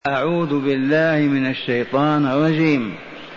أعوذ بالله من الشيطان الرجيم.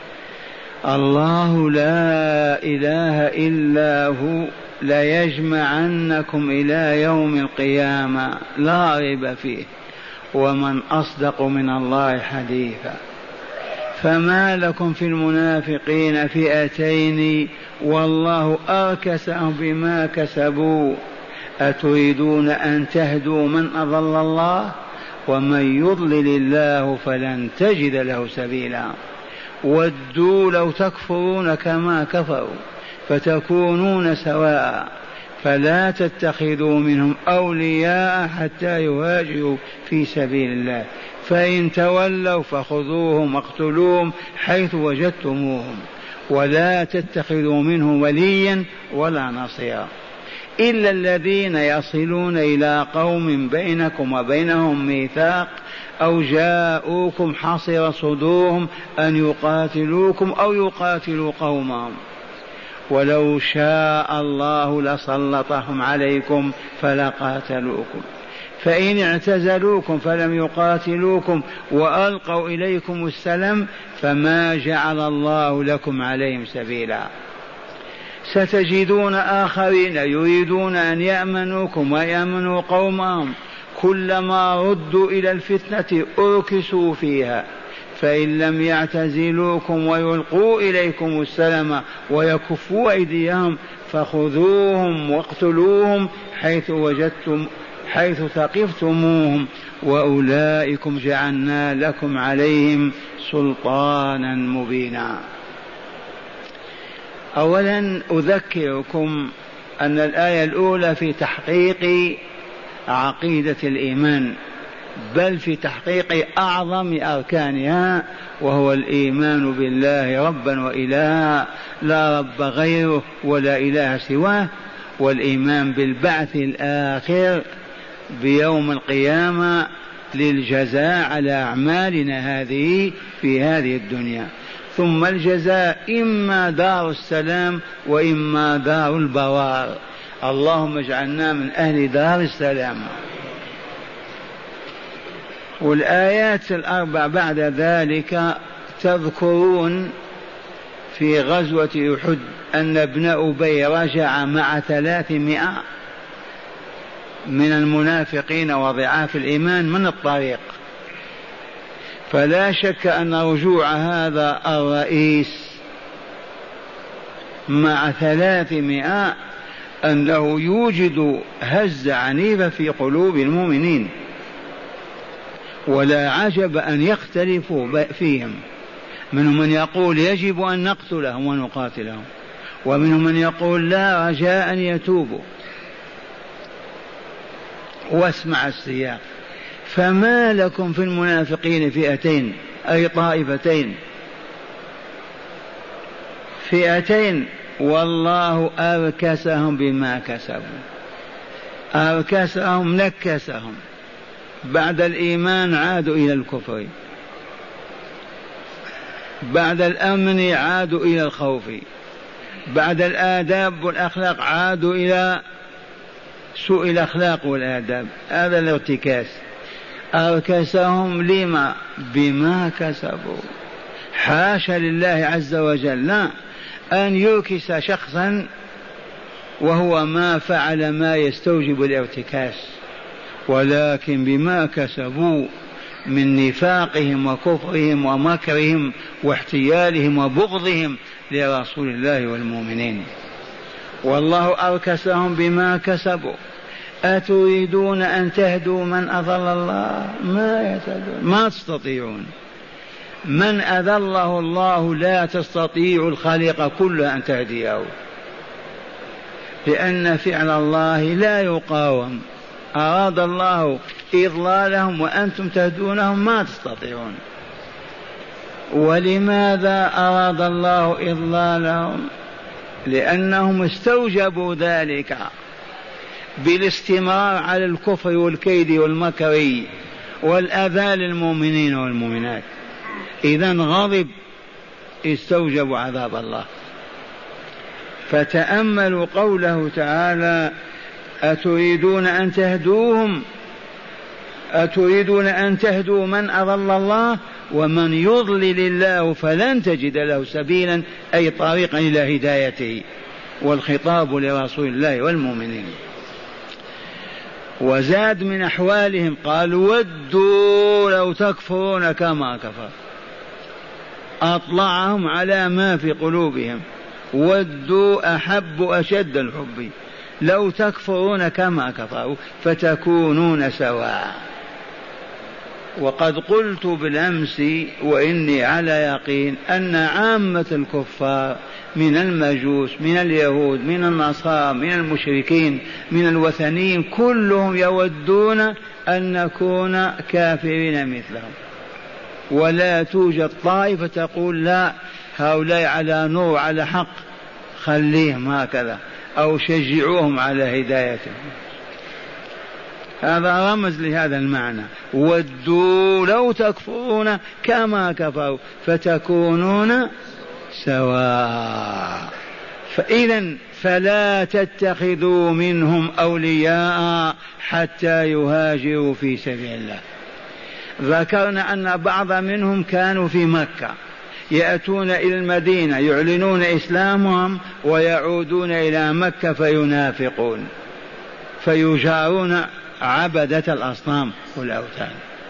الله لا إله إلا هو ليجمعنكم إلى يوم القيامة لا ريب فيه، ومن أصدق من الله حديثا. فما لكم في المنافقين فئتين والله أركسهم بما كسبوا، أتريدون أن تهدوا من أضل الله؟ ومن يضلل الله فلن تجد له سبيلا. ودوا لو تكفرون كما كفروا فتكونون سواء، فلا تتخذوا منهم أولياء حتى يهاجروا في سبيل الله، فإن تولوا فخذوهم واقتلوهم حيث وجدتموهم، ولا تتخذوا منهم وليا ولا نصيرا إلا الذين يصلون إلى قوم بينكم وبينهم ميثاق أو جاءوكم حصر صدورهم أن يقاتلوكم أو يقاتلوا قومهم، ولو شاء الله لسلطهم عليكم فلقاتلوكم، فإن اعتزلوكم فلم يقاتلوكم وألقوا إليكم السلام فما جعل الله لكم عليهم سبيلا. ستجدون آخرين يريدون أن يأمنوكم ويأمنوا قومهم، كلما ردوا إلى الفتنة أركسوا فيها، فإن لم يعتزلوكم ويلقوا إليكم السلام ويكفوا أيديهم فخذوهم واقتلوهم حيث ثقفتموهم، وأولئكم جعلنا لكم عليهم سلطانا مبينا. أولا أذكركم أن الآية الأولى في تحقيق عقيدة الإيمان، بل في تحقيق أعظم أركانها، وهو الإيمان بالله ربا وإلها لا رب غيره ولا إله سواه، والإيمان بالبعث الآخر بيوم القيامة للجزاء على أعمالنا هذه في هذه الدنيا، ثم الجزاء إما دار السلام وإما دار البوار. اللهم اجعلنا من أهل دار السلام. والآيات الأربع بعد ذلك تذكرون في غزوة أحد أن ابن أبي رجع مع 300 من المنافقين وضعاف الإيمان من الطريق، فلا شك أن رجوع هذا الرئيس مع 300 أنه يوجد هزة عنيفة في قلوب المؤمنين، ولا عجب أن يختلفوا فيهم. منهم من يقول يجب أن نقتلهم ونقاتلهم، ومنهم من يقول لا رجاء أن يتوبوا. واسمع السياق: فما لكم في المنافقين فئتين، أي طائفتين، فئتين والله أركسهم بما كسبوا. أركسهم نكسهم، بعد الإيمان عادوا إلى الكفر، بعد الأمن عادوا إلى الخوف، بعد الآداب والأخلاق عادوا إلى سوء الأخلاق والآداب. هذا الارتكاس. أركسهم لما؟ بما كسبوا. حاشا لله عز وجل لا أن يركس شخصا وهو ما فعل ما يستوجب الارتكاس، ولكن بما كسبوا من نفاقهم وكفرهم ومكرهم واحتيالهم وبغضهم لرسول الله والمؤمنين. والله أركسهم بما كسبوا. أتريدون أن تهدوا من أضل الله؟ ما يهتدون، ما تستطيعون. من أضله الله لا تستطيع الخليقة كلها أن تهديه، لأن فعل الله لا يقاوم. أراد الله إضلالهم وأنتم تهدونهم، ما تستطيعون. ولماذا أراد الله إضلالهم؟ لأنهم استوجبوا ذلك بالاستمرار على الكفر والكيد والمكر والأذى للمؤمنين والمؤمنات. إذن غضب، استوجبوا عذاب الله. فتأملوا قوله تعالى: أتريدون أن تهدوهم أتريدون أن تهدوا من أضل الله؟ ومن يضلل الله فلن تجد له سبيلا، أي طريقا إلى هدايته. والخطاب لرسول الله والمؤمنين. وزاد من أحوالهم قال ودوا لو تكفرون كما كفر، أطلعهم على ما في قلوبهم، ودوا أحب أشد الحب، لو تكفرون كما كفروا فتكونون سواء. وقد قلت بالأمس وإني على يقين أن عامة الكفار من المجوس من اليهود من النصارى من المشركين من الوثنيين كلهم يودون أن نكون كافرين مثلهم، ولا توجد طائفة تقول لا هؤلاء على نور على حق خليهم هكذا أو شجعوهم على هدايتهم. هذا رمز لهذا المعنى، ودوا لو تكفرون كما كفروا فتكونون سواء. فإذا فلا تتخذوا منهم أولياء حتى يهاجروا في سبيل الله. ذكرنا أن بعض منهم كانوا في مكة يأتون إلى المدينة يعلنون إسلامهم ويعودون إلى مكة فينافقون فيجارون عبدة الأصنام والأوثان.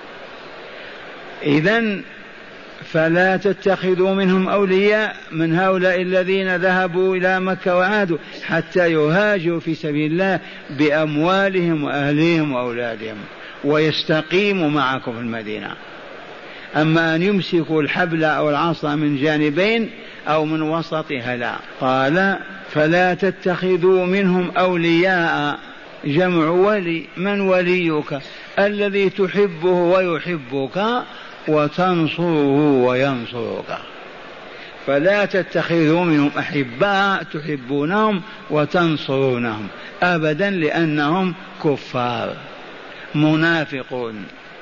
إذن فلا تتخذوا منهم أولياء من هؤلاء الذين ذهبوا إلى مكة وعادوا حتى يهاجروا في سبيل الله بأموالهم وأهلهم وأولادهم ويستقيموا معكم في المدينة. أما أن يمسكوا الحبل أو العصا من جانبين أو من وسطها لا. قال فلا تتخذوا منهم أولياء، جمع ولي. من وليك؟ الذي تحبه ويحبك وتنصره وينصرك. فلا تتخذوا منهم أحباء تحبونهم وتنصرونهم أبدا، لأنهم كفار منافقون.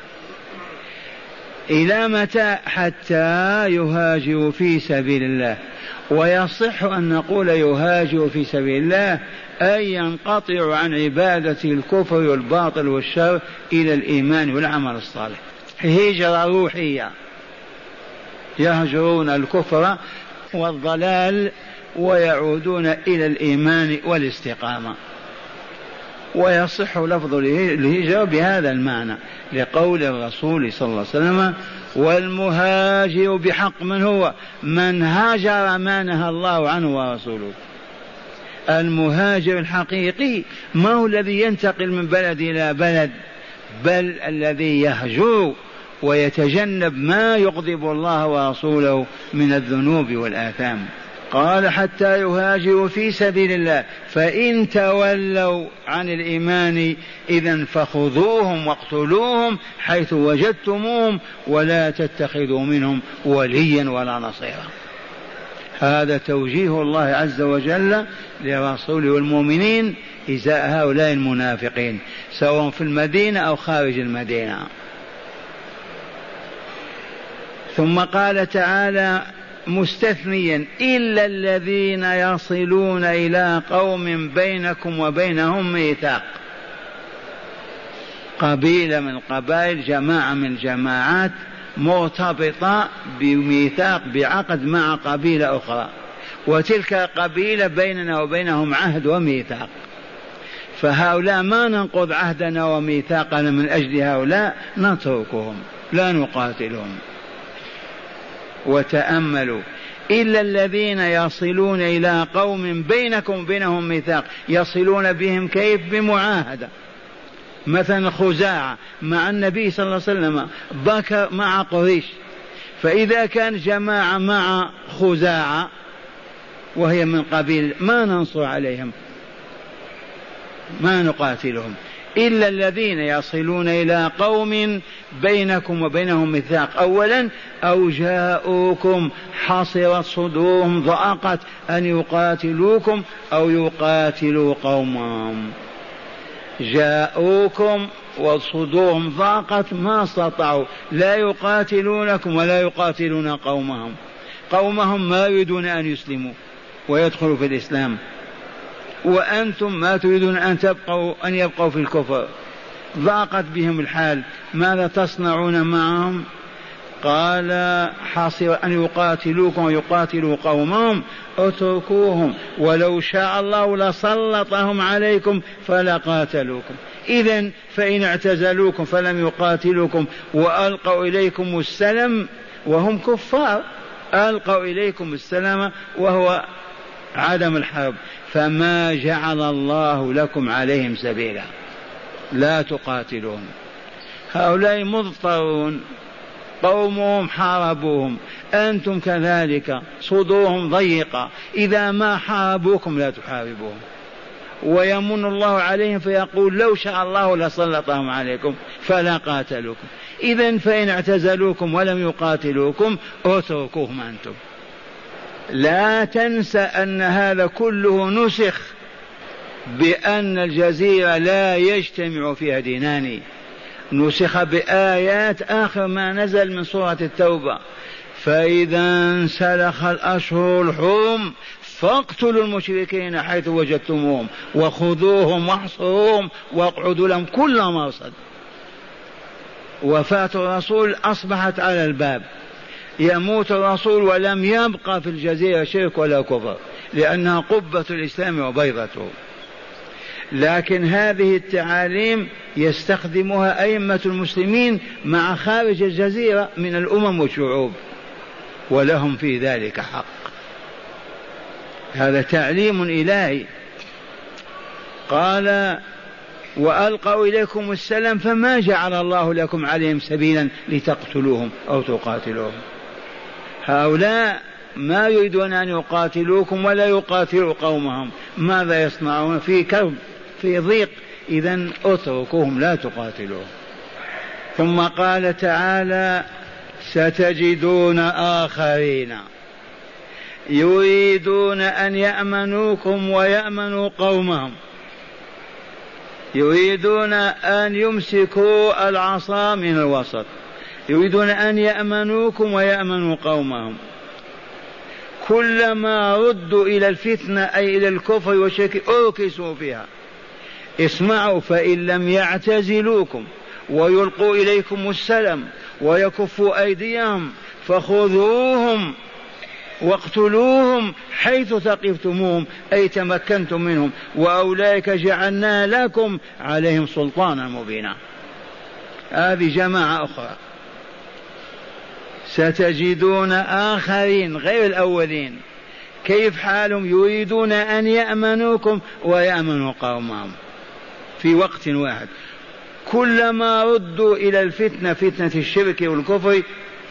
إلى متى؟ حتى يهاجروا في سبيل الله. ويصح أن نقول يهاجروا في سبيل الله أي ينقطعوا عن عبادة الكفر والباطل والشر إلى الإيمان والعمل الصالح. هجرة روحية، يهجرون الكفر والضلال ويعودون إلى الإيمان والاستقامة. ويصح لفظ الهجرة بهذا المعنى لقول الرسول صلى الله عليه وسلم والمهاجر بحق من هو؟ من هاجر ما نهى الله عنه ورسوله. المهاجر الحقيقي ما هو الذي ينتقل من بلد إلى بلد، بل الذي يهجر ويتجنب ما يغضب الله ورسوله من الذنوب والآثام. قال حتى يهاجروا في سبيل الله، فإن تولوا عن الإيمان إذن فخذوهم واقتلوهم حيث وجدتموهم ولا تتخذوا منهم وليا ولا نصيرا. هذا توجيه الله عز وجل لرسوله والمؤمنين إزاء هؤلاء المنافقين سواء في المدينة أو خارج المدينة. ثم قال تعالى مستثنيا إلا الذين يصلون إلى قوم بينكم وبينهم ميثاق. قبيلة من القبائل، جماعة من الجماعات مرتبطة بميثاق بعقد مع قبيلة أخرى، وتلك قبيلة بيننا وبينهم عهد وميثاق، فهؤلاء ما ننقض عهدنا وميثاقنا من أجل هؤلاء، نتركهم لا نقاتلهم. وتأملوا إلا الذين يصلون إلى قوم بينكم وبينهم ميثاق. يصلون بهم كيف؟ بمعاهدة. مثلا خزاعة مع النبي صلى الله عليه وسلم، بكر مع قريش، فإذا كان جماعة مع خزاعة وهي من قبيل ما ننصر عليهم ما نقاتلهم. إلا الذين يصلون إلى قوم بينكم وبينهم ميثاق. أولا أو جاءوكم حصرت صدورهم ضاقت أن يقاتلوكم أو يقاتلوا قومهم. جاءوكم وصدورهم ضاقت ما استطاعوا لا يقاتلونكم ولا يقاتلون قومهم. قومهم ما يريدون أن يسلموا ويدخلوا في الإسلام، وأنتم ما تريدون أن يبقوا في الكفر. ضاقت بهم الحال، ماذا تصنعون معهم؟ قال حاصر أن يقاتلوكم ويقاتلوا قومهم اتركوهم ولو شاء الله لسلطهم عليكم فلقاتلوكم. إذن فإن اعتزلوكم فلم يقاتلوكم وألقوا إليكم السلم وهم كفار، ألقوا إليكم السلام وهو عدم الحرب، فما جعل الله لكم عليهم سبيلا، لا تقاتلون. هؤلاء مضطرون، قومهم حاربوهم، أنتم كذلك صدورهم ضيقة، إذا ما حاربوكم لا تحاربوهم. ويمن الله عليهم فيقول لو شاء الله لسلطهم عليكم فلا قاتلوكم. إذن فإن اعتزلوكم ولم يقاتلوكم اتركوهم أنتم. لا تنسى أن هذا كله نسخ بأن الجزيرة لا يجتمع فيها دينان، نسخ بآيات آخر ما نزل من سورة التوبة: فإذا انسلخ الأشهر الحرم فاقتلوا المشركين حيث وجدتموهم وخذوهم واحصروهم واقعدوا لهم كل مرصد. وفاة الرسول أصبحت على الباب، يموت الرسول ولم يبقى في الجزيرة شرك ولا كفر، لأنها قبة الإسلام وبيضته. لكن هذه التعاليم يستخدمها أئمة المسلمين مع خارج الجزيرة من الأمم والشعوب، ولهم في ذلك حق. هذا تعليم إلهي. قال وألقوا إليكم السلام فما جعل الله لكم عليهم سبيلا لتقتلوهم أو تقاتلوهم. هؤلاء ما يريدون أن يقاتلوكم ولا يقاتلوا قومهم، ماذا يصنعون؟ في كرب، في ضيق، إذن اتركوهم لا تقاتلوهم. ثم قال تعالى ستجدون آخرين يريدون أن يأمنوكم ويأمنوا قومهم، يريدون أن يمسكوا العصا من الوسط، يريدون أن يأمنوكم ويأمنوا قومهم. كلما ردوا إلى الفتنة أي إلى الكفر والشرك أركسوا فيها. اسمعوا: فإن لم يعتزلوكم ويلقوا إليكم السلم ويكفوا أيديهم فخذوهم واقتلوهم حيث ثقفتموهم أي تمكنتم منهم، وأولئك جعلنا لكم عليهم سلطانا مبينا. هذه جماعة أخرى. ستجدون آخرين غير الأولين، كيف حالهم؟ يريدون أن يأمنوكم ويأمنوا قومهم في وقت واحد. كلما ردوا إلى الفتنة، فتنة الشرك والكفر،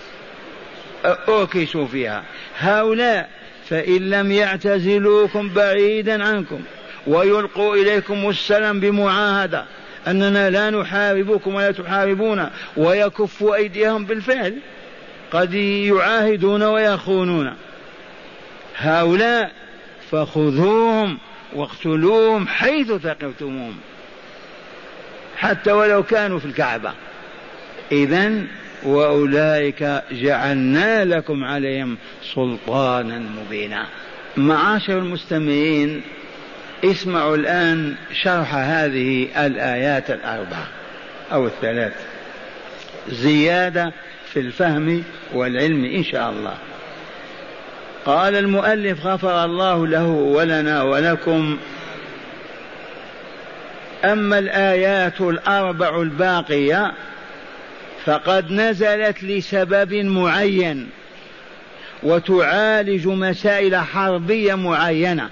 أركسوا فيها. هؤلاء فإن لم يعتزلوكم بعيدا عنكم ويلقوا إليكم السلام بمعاهدة أننا لا نحاربكم ولا تحاربون، ويكفوا أيديهم بالفعل، قد يعاهدون ويخونون، هؤلاء فخذوهم واقتلوهم حيث ثقفتموهم حتى ولو كانوا في الكعبة. إذن وأولئك جعلنا لكم عليهم سلطانا مبينا. معاشر المستمعين، اسمعوا الآن شرح هذه الآيات الأربع أو الثلاث، زيادة في الفهم والعلم إن شاء الله. قال المؤلف غفر الله له ولنا ولكم: أما الآيات الأربع الباقية فقد نزلت لسبب معين وتعالج مسائل حربية معينة.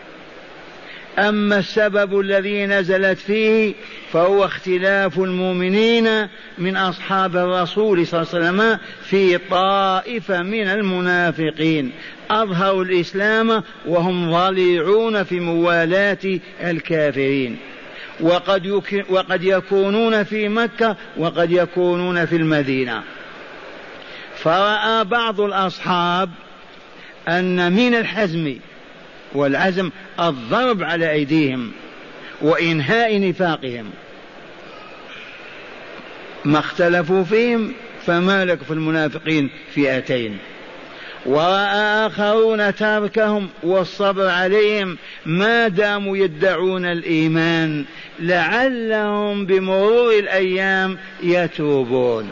أما السبب الذي نزلت فيه فهو اختلاف المؤمنين من أصحاب الرسول صلى الله عليه وسلم في طائفة من المنافقين أظهروا الإسلام وهم ضليعون في موالاة الكافرين، وقد يكونون في مكة وقد يكونون في المدينة. فرأى بعض الأصحاب أن من الحزم والعزم الضرب على أيديهم وإنهاء نفاقهم. ما اختلفوا فيهم، فما لك في المنافقين فئتين. ورأى آخرون تركهم والصبر عليهم ما داموا يدعون الإيمان لعلهم بمرور الأيام يتوبون.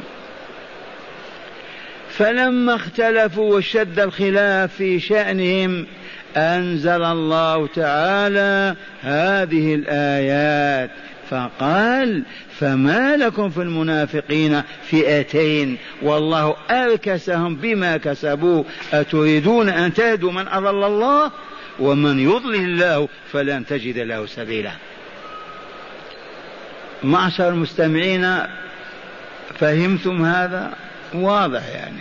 فلما اختلفوا واشتد الخلاف في شأنهم أنزل الله تعالى هذه الآيات فقال فما لكم في المنافقين فئتين والله أركسهم بما كسبوا أتريدون أن تهدوا من أضل الله ومن يضلل الله فلن تجد له سبيلا. معشر المستمعين فهمتم هذا؟ واضح يعني.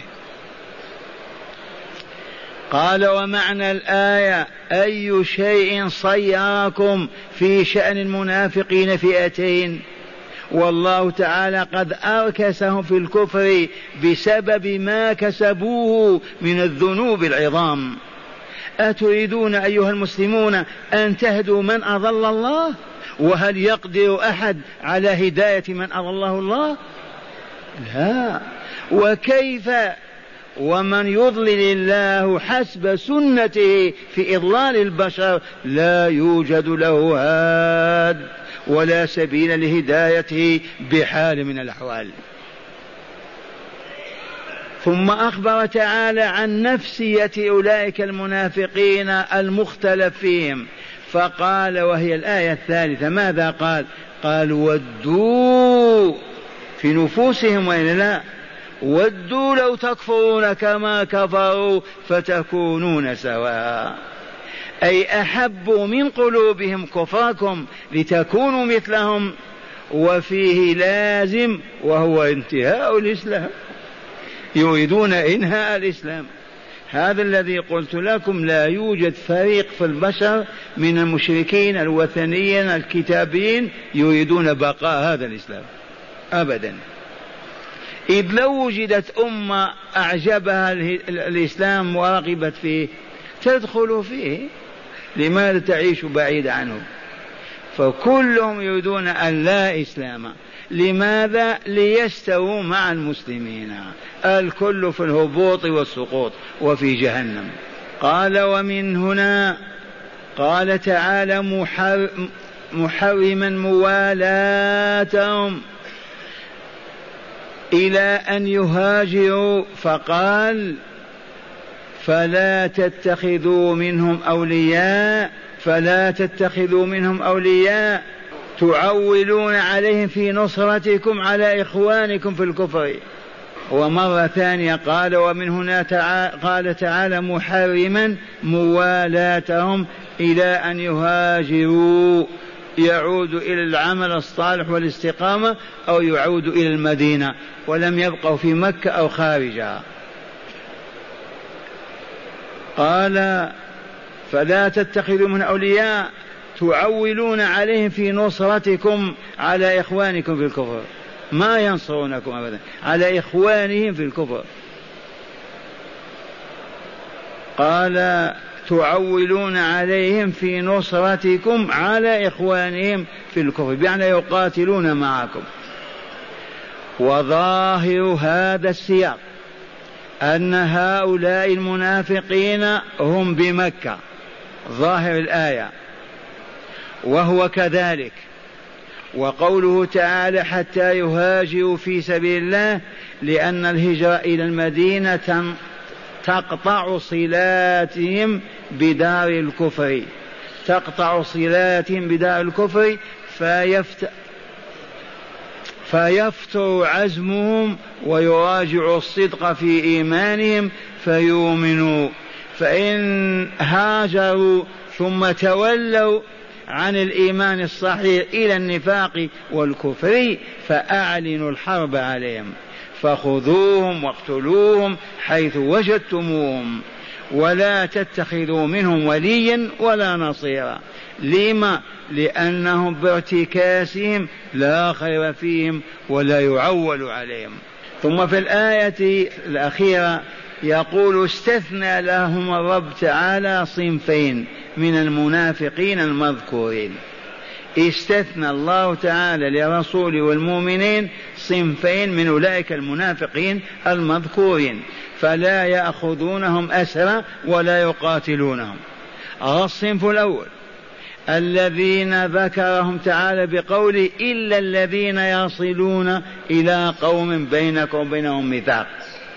قال ومعنى الآية أي شيء صيركم في شأن المنافقين فئتين والله تعالى قد أركسهم في الكفر بسبب ما كسبوه من الذنوب العظام. أتريدون أيها المسلمون أن تهدوا من أضل الله؟ وهل يقدر أحد على هداية من أضله الله؟ لا. وكيف ومن يضلل الله حسب سنته في إضلال البشر لا يوجد له هاد ولا سبيل لهدايته بحال من الأحوال. ثم أخبر تعالى عن نفسية أولئك المنافقين المختلف فيهم فقال وهي الآية الثالثة ماذا قال؟ قال ودوا في نفوسهم وإلا لا؟ ودوا لو تكفرون كما كفروا فتكونون سواء، أي أحبوا من قلوبهم كفركم لتكونوا مثلهم، وفيه لازم وهو انتهاء الإسلام، يريدون إنهاء الإسلام. هذا الذي قلت لكم لا يوجد فريق في البشر من المشركين الوثنيين الكتابيين يريدون بقاء هذا الإسلام أبدا. إذ لو وجدت أمة أعجبها الإسلام ورغبت فيه تدخل فيه، لماذا تعيش بعيد عنه؟ فكلهم يريدون أن لا إسلام. لماذا؟ ليستووا مع المسلمين، الكل في الهبوط والسقوط وفي جهنم. قال ومن هنا قال تعالى محرما موالاتهم إلى أن يهاجروا، فقال فلا تتخذوا منهم أولياء تعولون عليهم في نصرتكم على إخوانكم في الكفر. ومرة ثانية قال ومن هنا قال تعالى محرما موالاتهم إلى أن يهاجروا، يعود إلى العمل الصالح والاستقامة أو يعود إلى المدينة ولم يبقوا في مكة أو خارجها. قال فلا تتخذوا من أولياء تعولون عليهم في نصرتكم على إخوانكم في الكفر، ما ينصرونكم أبدا، على إخوانهم في الكفر. قال تعولون عليهم في نصرتكم على إخوانهم في الكفر، بمعنى يقاتلون معكم. وظاهر هذا السياق أن هؤلاء المنافقين هم بمكة، ظاهر الآية، وهو كذلك. وقوله تعالى حتى يهاجروا في سبيل الله، لأن الهجرة إلى المدينة تقطع صلاتهم بدار الكفر، فيفتر عزمهم ويراجع الصدق في إيمانهم فيؤمنوا. فإن هاجروا ثم تولوا عن الإيمان الصحيح إلى النفاق والكفر فأعلنوا الحرب عليهم، فخذوهم واقتلوهم حيث وجدتموهم، ولا تتخذوا منهم وليا ولا نصيرا. لما؟ لأنهم بارتكاسهم لا خير فيهم ولا يعول عليهم. ثم في الآية الأخيرة يقول استثنى لهم الرب تعالى صنفين من المنافقين المذكورين. استثنى الله تعالى لرسوله والمؤمنين صنفين من أولئك المنافقين المذكورين، فلا يأخذونهم أسرى ولا يقاتلونهم. الصنف الأول الذين ذكرهم تعالى بقوله إلا الذين يصلون إلى قوم بينكم وبينهم ميثاق،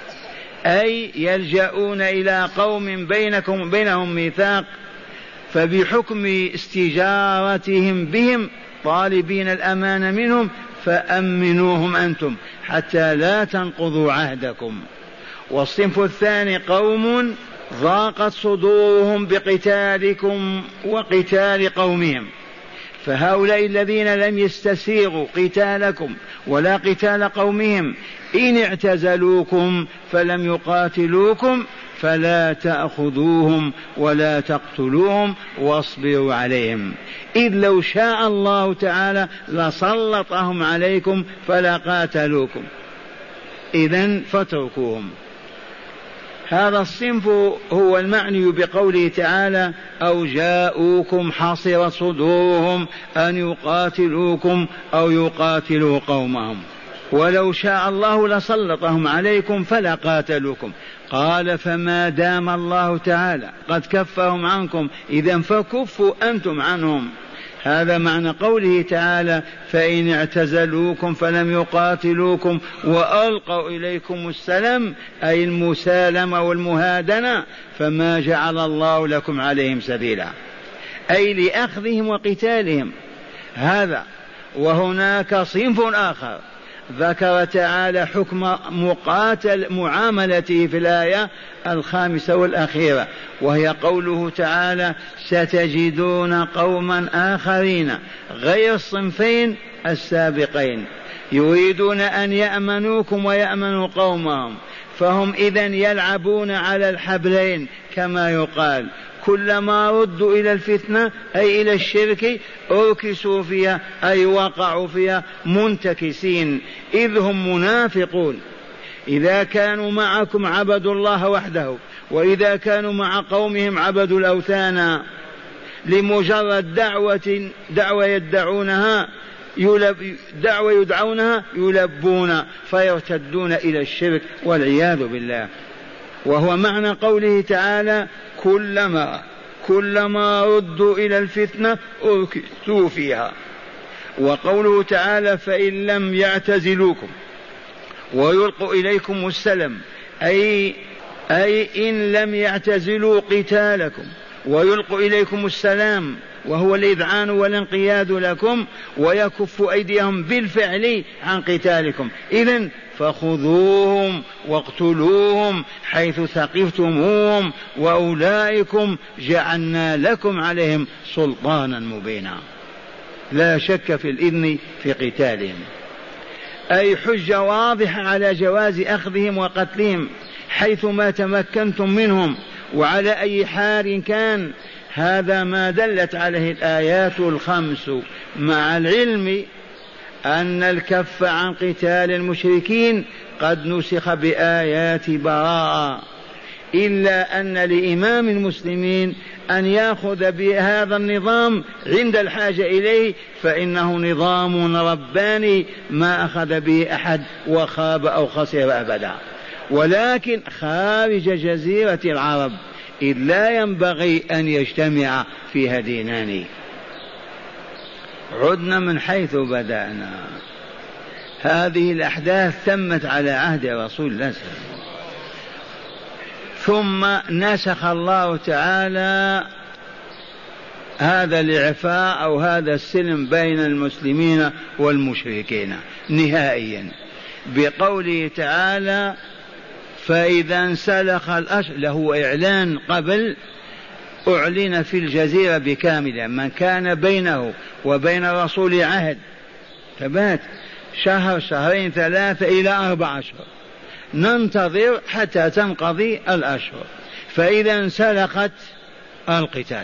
أي يلجؤون إلى قوم بينكم وبينهم ميثاق، فبحكم استجارتهم بهم طالبين الأمان منهم فأمنوهم أنتم حتى لا تنقضوا عهدكم. والصنف الثاني قوم ضاقت صدورهم بقتالكم وقتال قومهم، فهؤلاء الذين لم يستسيغوا قتالكم ولا قتال قومهم إن اعتزلوكم فلم يقاتلوكم فلا تأخذوهم ولا تقتلوهم واصبروا عليهم، إذ لو شاء الله تعالى لسلطهم عليكم فلا قاتلوكم، إذن فاتركوهم. هذا الصنف هو المعني بقوله تعالى أو جاءوكم حصرت صدورهم أن يقاتلوكم أو يقاتلوا قومهم، ولو شاء الله لسلطهم عليكم فلا قاتلوكم. قال فما دام الله تعالى قد كفهم عنكم إذن فكفوا أنتم عنهم. هذا معنى قوله تعالى فإن اعتزلوكم فلم يقاتلوكم وألقوا إليكم السلام، أي المسالمة والمهادنة، فما جعل الله لكم عليهم سبيلا، أي لأخذهم وقتالهم. هذا وهناك صنف آخر ذكر تعالى حكم معاملته في الآية 5 والأخيرة، وهي قوله تعالى ستجدون قوما آخرين غير الصنفين السابقين يريدون أن يأمنوكم ويأمنوا قومهم، فهم إذن يلعبون على الحبلين كما يقال، كلما ردوا إلى الفتنة أي إلى الشرك أركسوا فيها أي وقعوا فيها منتكسين، إذ هم منافقون. إذا كانوا معكم عبدوا الله وحده، وإذا كانوا مع قومهم عبدوا الأوثان، لمجرد دعوة يدعونها يلبون فيرتدون إلى الشرك والعياذ بالله. وهو معنى قوله تعالى كلما ردوا إلى الفتنة أركسوا فيها. وقوله تعالى فإن لم يعتزلوكم ويلقوا إليكم السلم، أي إن لم يعتزلوا قتالكم ويلقوا إليكم السلام وهو الإذعان والانقياد لكم ويكف أيديهم بالفعل عن قتالكم، إذن فخذوهم واقتلوهم حيث ثقفتموهم وأولئكم جعلنا لكم عليهم سلطانا مبينا. لا شك في الإذن في قتالهم، أي حجة واضحة على جواز أخذهم وقتلهم حيثما تمكنتم منهم وعلى أي حال كان. هذا ما دلت عليه الآيات 5، مع العلم أن الكف عن قتال المشركين قد نسخ بآيات براءة، إلا أن لإمام المسلمين أن يأخذ بهذا النظام عند الحاجة إليه، فإنه نظام رباني ما أخذ به أحد وخاب أو خسر أبدا، ولكن خارج جزيرة العرب، إذ لا ينبغي أن يجتمع فيها دينان. عدنا من حيث بدأنا. هذه الأحداث تمت على عهد رسول الله صلى الله عليه وسلم، ثم نسخ الله تعالى هذا الإعفاء أو هذا السلم بين المسلمين والمشركين نهائيا بقوله تعالى فإذا انسلخ الأشهر، له إعلان قبل، أعلن في الجزيرة بكاملة، من كان بينه وبين الرسول عهد ثبات شهر 2 3 إلى 4 أشهر، ننتظر حتى تنقضي الأشهر، فإذا انسلخت القتال.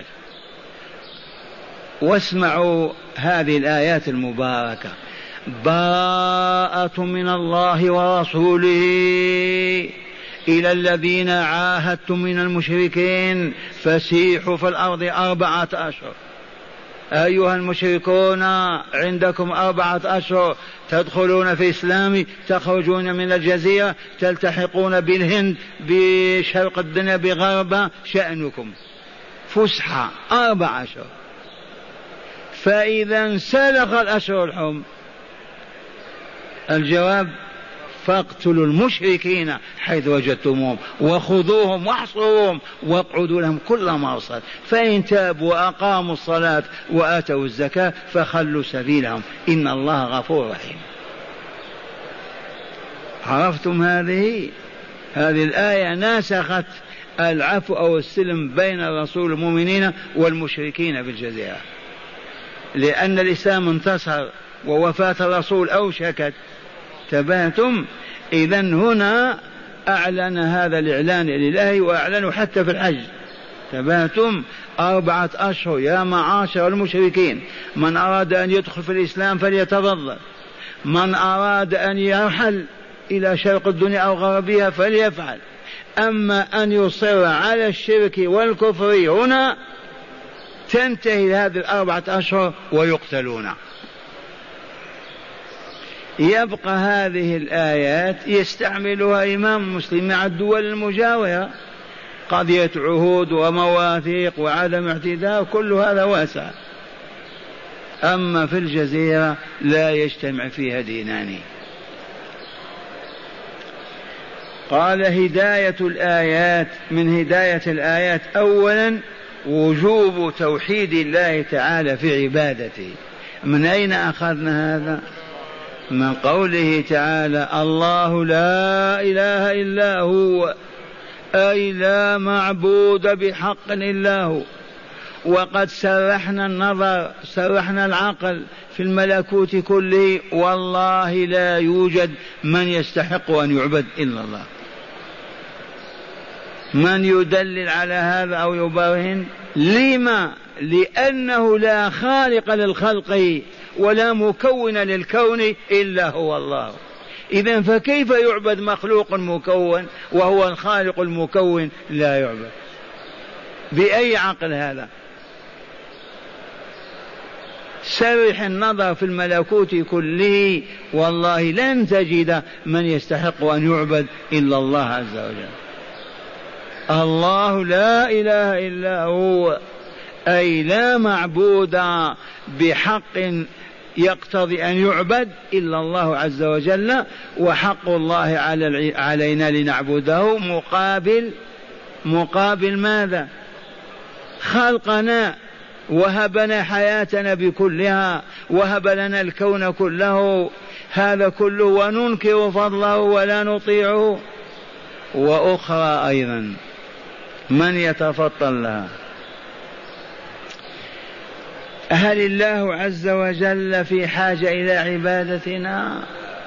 واسمعوا هذه الآيات المباركة: براءة من الله ورسوله إلى الذين عاهدتم من المشركين فسيحوا في الأرض 4 أشهر. أيها المشركون عندكم 4 أشهر تدخلون في إسلام، تخرجون من الجزيرة، تلتحقون بالهند بشرق الدنيا بغربها، شأنكم فسحة 4 أشهر. فإذا انسلخ الأشهر الحرم، الجواب فاقتلوا المشركين حيث وجدتموهم وخذوهم واحصروهم واقعدوا لهم كل مرصد، فإن تابوا وأقاموا الصلاة وآتوا الزكاة فخلوا سبيلهم، إن الله غفور رحيم. عرفتم هذه الآية ناسخت العفو أو السلم بين الرسول المؤمنين والمشركين بالجزيرة، لأن الإسلام انتصر ووفاة الرسول أوشكت. تبهتم؟ إذن هنا أعلن هذا الإعلان لله، وأعلنوا حتى في الحج. تبهتم؟ 4 أشهر يا معاشر المشركين، من أراد أن يدخل في الإسلام فليتفضل، من أراد أن يرحل إلى شرق الدنيا أو غربها فليفعل، أما أن يصر على الشرك والكفر هنا تنتهي هذه 4 أشهر ويقتلون. يبقى هذه الآيات يستعملها إمام مسلم مع الدول المجاورة، قضية عهود ومواثيق وعدم اعتداء، كل هذا واسع. أما في الجزيرة لا يجتمع فيها دينان. قال هداية الآيات، من هداية الآيات أولا وجوب توحيد الله تعالى في عبادته. من أين أخذنا هذا؟ من قوله تعالى الله لا إله إلا هو، أي لا معبود بحق إلا هو. وقد سرحنا النظر، سرحنا العقل في الملكوت كله، والله لا يوجد من يستحق أن يعبد إلا الله. من يدلل على هذا أو يبرهن؟ لما؟ لأنه لا خالق للخلق ولا مكون للكون إلا هو الله. إذن فكيف يعبد مخلوق مكون وهو الخالق المكون لا يعبد؟ بأي عقل هذا؟ سرح النظر في الملكوت كله، والله لن تجد من يستحق أن يعبد إلا الله عز وجل. الله لا إله إلا هو، أي لا معبود بحق يقتضي أن يعبد إلا الله عز وجل. وحق الله علينا لنعبده مقابل ماذا؟ خلقنا وهبنا حياتنا بكلها، وهب لنا الكون كله، هذا كله وننكر فضله ولا نطيعه. وأخرى أيضا من يتفضل لها؟ هل الله عز وجل في حاجة إلى عبادتنا؟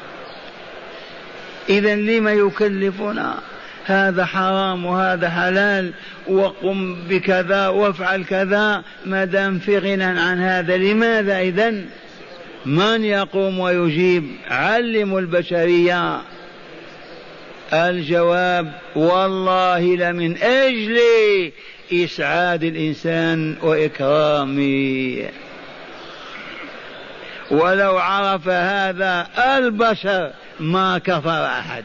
إذن لما يكلفنا؟ هذا حرام وهذا حلال، وقم بكذا وافعل كذا، ما دام في غنى عن هذا لماذا إذن؟ من يقوم ويجيب؟ علموا البشرية. الجواب والله لمن أجل إسعاد الإنسان وإكرامه. ولو عرف هذا البشر ما كفر أحد.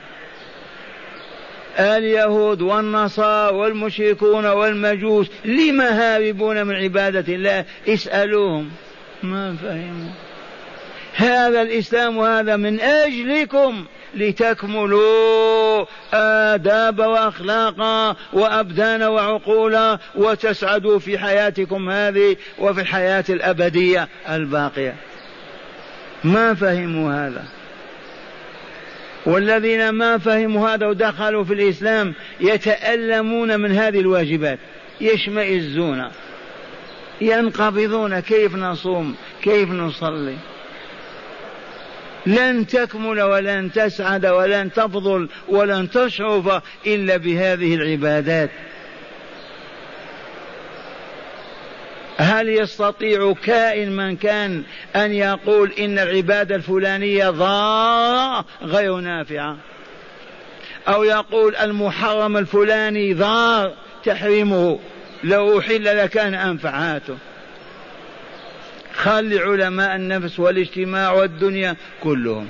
اليهود والنصارى والمشركون والمجوس لما هاربون من عبادة الله؟ اسألوهم ما فهموا. هذا الإسلام وهذا من أجلكم لتكملوا آداب وأخلاقا وأبدان وعقولا وتسعدوا في حياتكم هذه وفي الحياة الأبدية الباقية. ما فهموا هذا. والذين ما فهموا هذا ودخلوا في الإسلام يتألمون من هذه الواجبات، يشمئزون، ينقبضون. كيف نصوم؟ كيف نصلي؟ لن تكمل ولن تسعد ولن تفضل ولن تشرف إلا بهذه العبادات. هل يستطيع كائن من كان أن يقول إن العبادة الفلانية ضارة غير نافعة، أو يقول المحرم الفلاني ضار تحريمه لو أحل لكان أنفعاته؟ خلي علماء النفس والاجتماع والدنيا كلهم،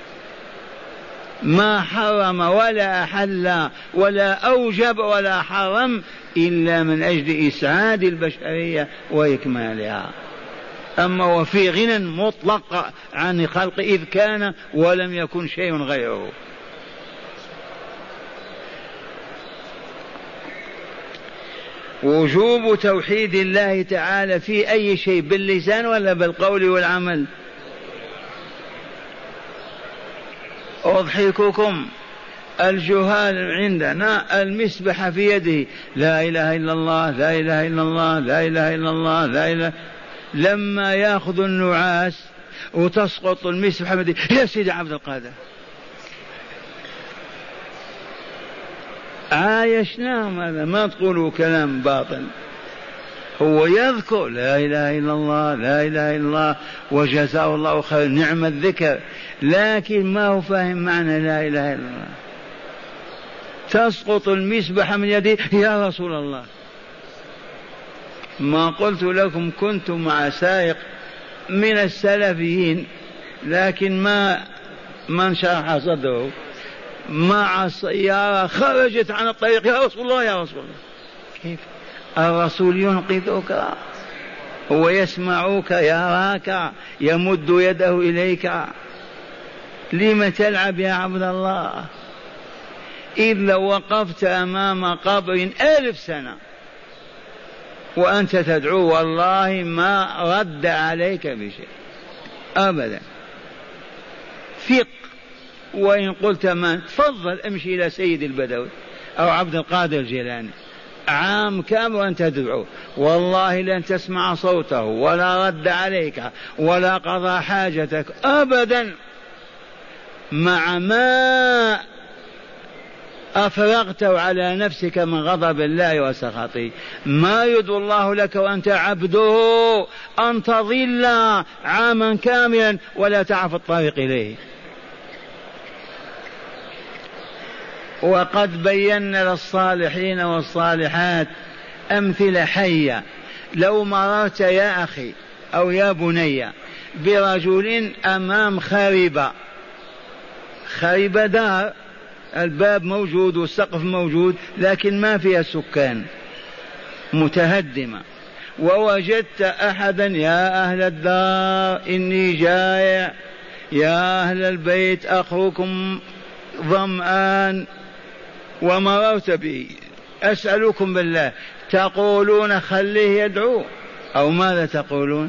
ما حرم ولا أحل ولا أوجب ولا حرم إلا من أجل إسعاد البشرية وإكمالها. أما وفي غنى مطلق عن الخلق إذ كان ولم يكن شيء غيره. وجوب توحيد الله تعالى في أي شيء، باللسان ولا بالقول والعمل؟ أضحككم الجهال عندنا المسبح في يده لا إله إلا الله لا إله إلا الله لا إله إلا الله لا إله، لما يأخذ النعاس وتسقط المسبحة من يده يا سيدي عبد القادر، عايشناهم هذا، ما تقولوا كلام باطل. هو يذكر لا إله إلا الله لا إله إلا الله وجزاه الله خير، نعم الذكر، لكن ما هو فاهم معنى لا إله إلا الله. تسقط المسبحة من يده يا رسول الله. ما قلت لكم كنت مع سائق من السلفيين لكن ما انشرح صدره، مع السيارة خرجت عن الطريق يا رسول الله يا رسول الله. كيف الرسول ينقذك هو يسمعك يراك يمد يده إليك، لم تلعب يا عبد الله؟ إذ لو وقفت أمام قبر 1000 سنة وأنت تدعو والله ما رد عليك بشيء أبدا. ثق، وإن قلت ما تفضل امشي إلى سيد البدوي أو عبد القادر الجيلاني عام كامل وأنت تدعو والله لن تسمع صوته ولا رد عليك ولا قضى حاجتك أبدا، مع ما أفرغته على نفسك من غضب الله وسخطه. ما يدعو الله لك وأنت عبده أن تضل عاما كاملا ولا تعرف الطريق إليه. وقد بينا للصالحين والصالحات أمثلة حية. لو مررت يا أخي أو يا بني برجل أمام خريبة دار، الباب موجود والسقف موجود لكن ما فيها سكان، متهدمة، ووجدت أحدا يا أهل الدار إني جائع، يا أهل البيت أخوكم ظمآن، ومررت به، أسألكم بالله تقولون خليه يدعو أو ماذا تقولون؟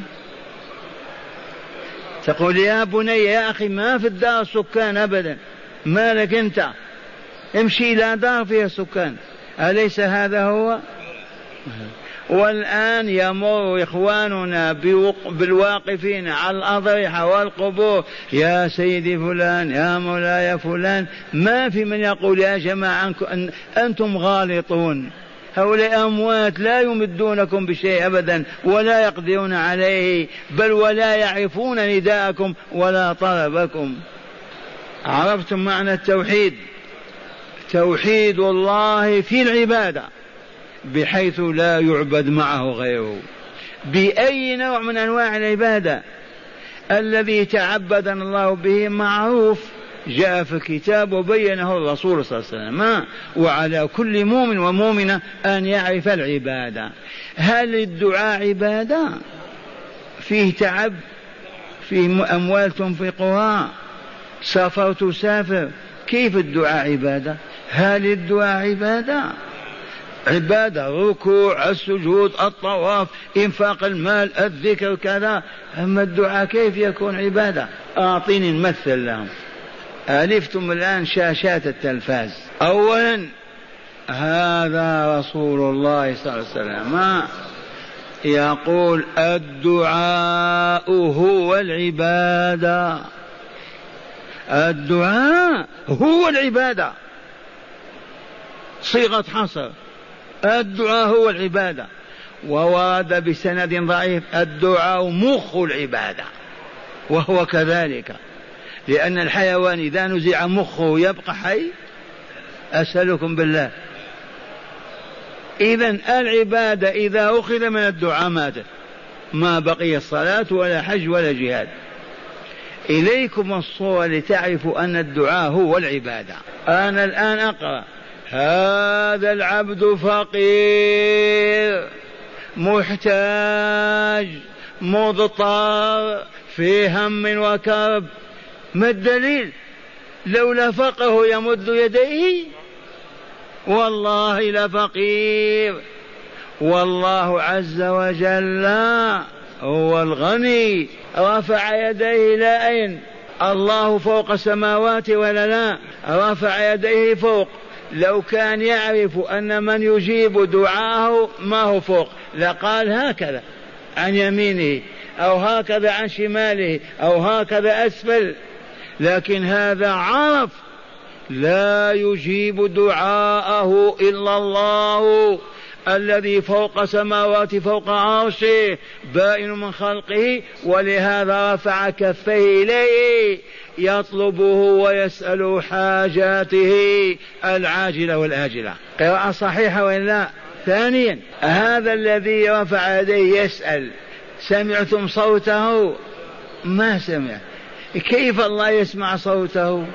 تقول يا بني يا أخي ما في الدار سكان أبدا، ما لك أنت امشي إلى دار فيها سكان، أليس هذا هو؟ والآن يمر إخواننا بالواقفين على الأضرحة والقبور يا سيدي فلان يا مولاي فلان، ما في من يقول يا جماعة أنتم غالطون، هؤلاء أموات لا يمدونكم بشيء أبدا ولا يقدرون عليه، بل ولا يعرفون نداءكم ولا طلبكم. عرفتم معنى التوحيد؟ توحيد الله في العبادة بحيث لا يعبد معه غيره بأي نوع من أنواع العبادة. الذي تعبدنا الله به معروف، جاء في الكتاب وبينه الرسول صلى الله عليه وسلم، وعلى كل مؤمن ومؤمنة أن يعرف العبادة. هل الدعاء عبادة؟ فيه تعب، فيه أموال تنفقها، سفر تسافر، كيف الدعاء عبادة؟ هل الدعاء عبادة؟ عبادة ركوع السجود الطواف إنفاق المال الذكر كذا، أما الدعاء كيف يكون عبادة؟ أعطيني نمثل لهم. ألفتم الآن شاشات التلفاز. أولا هذا رسول الله صلى الله عليه وسلم يقول الدعاء هو العبادة، الدعاء هو العبادة، صيغة حصر، الدعاء هو العبادة. وورد بسند ضعيف الدعاء مخ العبادة، وهو كذلك، لأن الحيوان إذا نزع مخه يبقى حي؟ أسألكم بالله. إذن العبادة إذا أخذ من الدعاء ماتت، ما بقي الصلاة ولا حج ولا جهاد. إليكم الصورة لتعرفوا أن الدعاء هو العبادة. أنا الآن أقرأ: هذا العبد فقير محتاج مضطر في هم وكرب. ما الدليل؟ لولا فقره يمد يديه والله لفقير. والله عز وجل هو الغني، رفع يديه إلى أين؟ الله فوق السماوات ولا لا؟ رفع يديه فوق. لو كان يعرف أن من يجيب دعاءه ما هو فوق لقال هكذا عن يمينه أو هكذا عن شماله أو هكذا أسفل، لكن هذا عرف لا يجيب دعاءه إلا الله الذي فوق سماوات فوق عرشه بائن من خلقه، ولهذا رفع كفيه إليه يطلبه ويسأل حاجاته العاجلة والآجلة. قراءة صحيحة ولا؟ ثانيا، هذا الذي رفع يديه يسأل سمعتم صوته؟ ما سمع. كيف الله يسمع صوته؟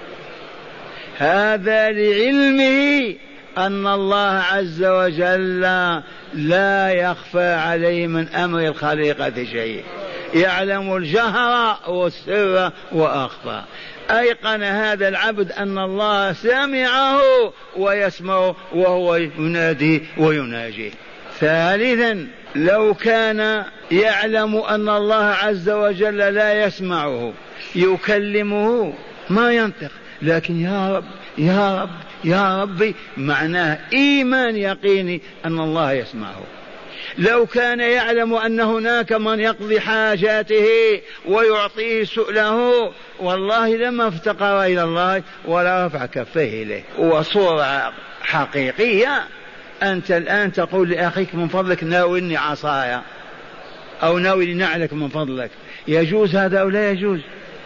هذا لعلمه أن الله عز وجل لا يخفى عليه من أمر الخليقة شيء، يعلم الجهر والسر وأخفى. أيقن هذا العبد أن الله سمعه ويسمع وهو ينادي ويناجي. ثالثا، لو كان يعلم أن الله عز وجل لا يسمعه يكلمه ما ينطق، لكن يا رب يا رب يا ربي، معناه إيمان يقيني أن الله يسمعه. لو كان يعلم أن هناك من يقضي حاجاته ويعطيه سؤله والله لما افتقر إلى الله ولا رفع كفيه إليه. وصورة حقيقية، أنت الآن تقول لأخيك من فضلك ناولني عصايا أو ناولني نعلك من فضلك، يجوز هذا أو لا يجوز؟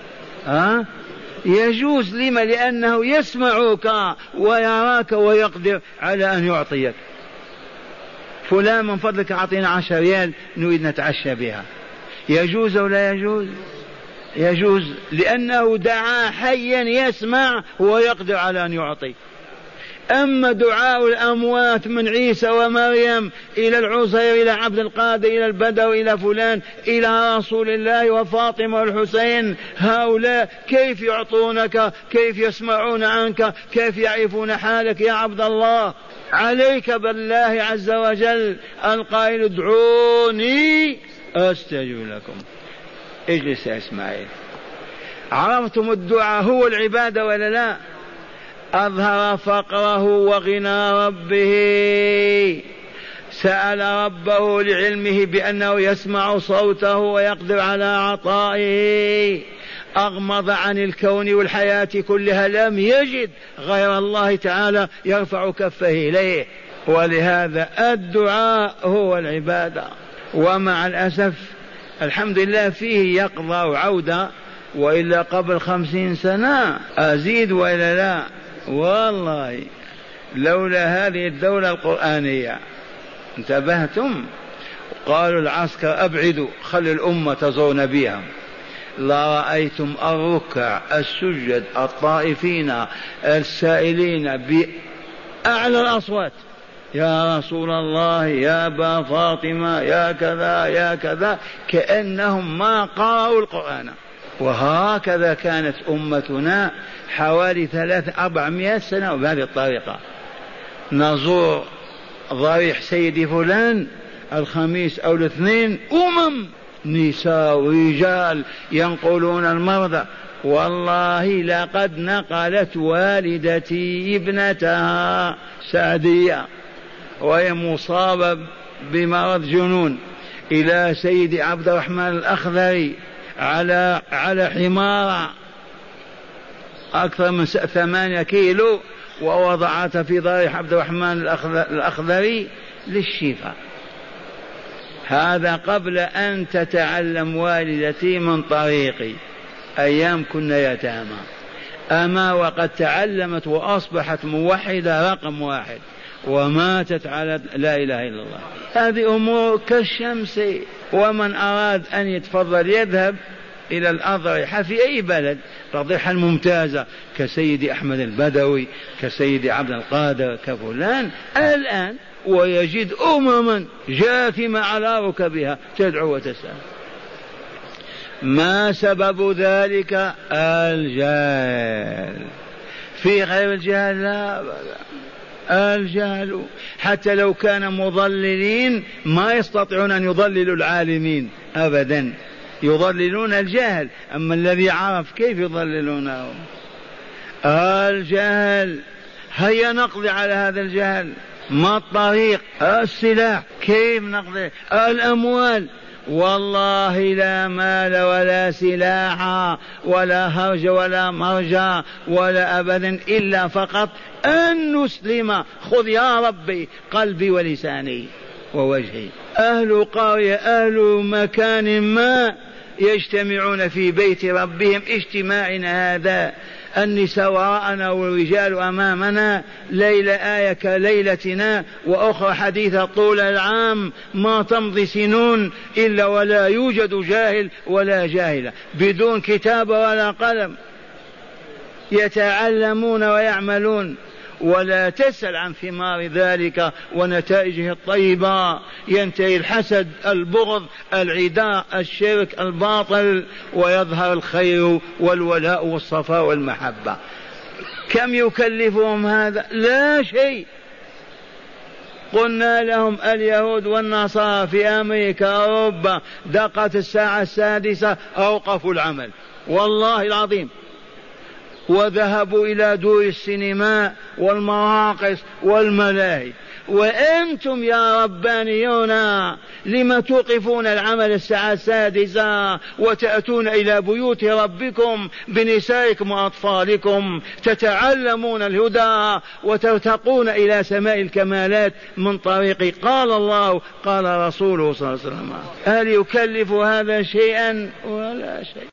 يجوز. لما؟ لأنه يسمعك ويراك ويقدر على أن يعطيك. فلان من فضلك أعطينا 10 ريال نريد نتعشى بها، يجوز أو لا يجوز؟ يجوز، لأنه دعا حيا يسمع ويقدر على أن يعطي. أما دعاء الأموات من عيسى ومريم إلى العزير إلى عبد القادر إلى البدوي إلى فلان إلى رسول الله وفاطمة والحسين، هؤلاء كيف يعطونك؟ كيف يسمعون عنك؟ كيف يعرفون حالك يا عبد الله؟ عليك بالله عز وجل القائل ادعوني أستجب لكم. اجلس يا إسماعيل. عرفتم الدعاء هو العبادة ولا لا؟ أظهر فقره وغنى ربه، سأل ربه لعلمه بأنه يسمع صوته ويقدر على عطائه، أغمض عن الكون والحياة كلها لم يجد غير الله تعالى يرفع كفه إليه. ولهذا الدعاء هو العبادة. ومع الأسف الحمد لله فيه يقضى وعودة، وإلا قبل 50 سنة أزيد وإلا لا، والله لولا هذه الدولة القرآنية انتبهتم؟ قالوا العسكر أبعدوا خلي الأمة تزور نبيهم، لرأيتم الركع السجد الطائفين السائلين بأعلى الأصوات يا رسول الله يا أبا فاطمة يا كذا يا كذا، كأنهم ما قرأوا القرآن. وهكذا كانت أمتنا حوالي 300-400 سنة بهذه الطريقة. نزور ضريح سيدي فلان الخميس أو الاثنين، نساء ورجال ينقلون المرضى. والله لقد نقلت والدتي ابنتها سعدية وهي مصابة بمرض جنون إلى سيدي عبد الرحمن الأخضري على حمار أكثر من 8 كيلو، ووضعتها في ضريح عبد الرحمن الأخضري للشفاء. هذا قبل أن تتعلم والدتي من طريقي، أيام كنا يتامى. أما وقد تعلمت وأصبحت موحدة رقم 1، وماتت على لا إله إلا الله. هذه أمور كالشمس. ومن أراد أن يتفضل يذهب إلى الأضرحة في أي بلد، الأضرحة الممتازة كسيدي أحمد البدوي، كسيدي عبد القادر، كفلان الآن، ويجد أمما جاثمة على ركبها تدعو وتسأل. ما سبب ذلك؟ الجهل. في غير الجهل لا، الجهل. حتى لو كان مضللين ما يستطيعون أن يضللوا العالمين أبدا، يضللون الجهل، أما الذي عرف كيف يضللونه؟ الجهل. هيا نقضي على هذا الجهل. ما الطريق؟ السلاح. كيف نقضي؟ الأموال. والله لا مال ولا سلاح ولا هرج ولا مرجع ولا أبدا إلا فقط أن نسلم. خذ يا ربي قلبي ولساني ووجهي. أهل قرية أهل مكان ما يجتمعون في بيت ربهم اجتماعنا هذا، النساء وراءنا والرجال أمامنا، ليلة آية كليلتنا وأخرى حديثة طول العام، ما تمضي سنون إلا ولا يوجد جاهل ولا جاهلة بدون كتاب ولا قلم، يتعلمون ويعملون. ولا تسأل عن ثمار ذلك ونتائجه الطيبة، ينتهي الحسد، البغض، العداء، الشرك، الباطل، ويظهر الخير والولاء والصفاء والمحبة. كم يكلفهم هذا؟ لا شيء. قلنا لهم اليهود والنصارى في أمريكا أوروبا دقت الساعة 6 أوقفوا العمل والله العظيم، وذهبوا إلى دور السينما والمراقص والملاهي. وأنتم يا ربانيون لم توقفون العمل الساعة 6 وتأتون إلى بيوت ربكم بنسائكم وأطفالكم تتعلمون الهدى وترتقون إلى سماء الكمالات من طريق قال الله قال رسوله صلى الله عليه وسلم؟ هل يكلف هذا شيئا؟ ولا شيء.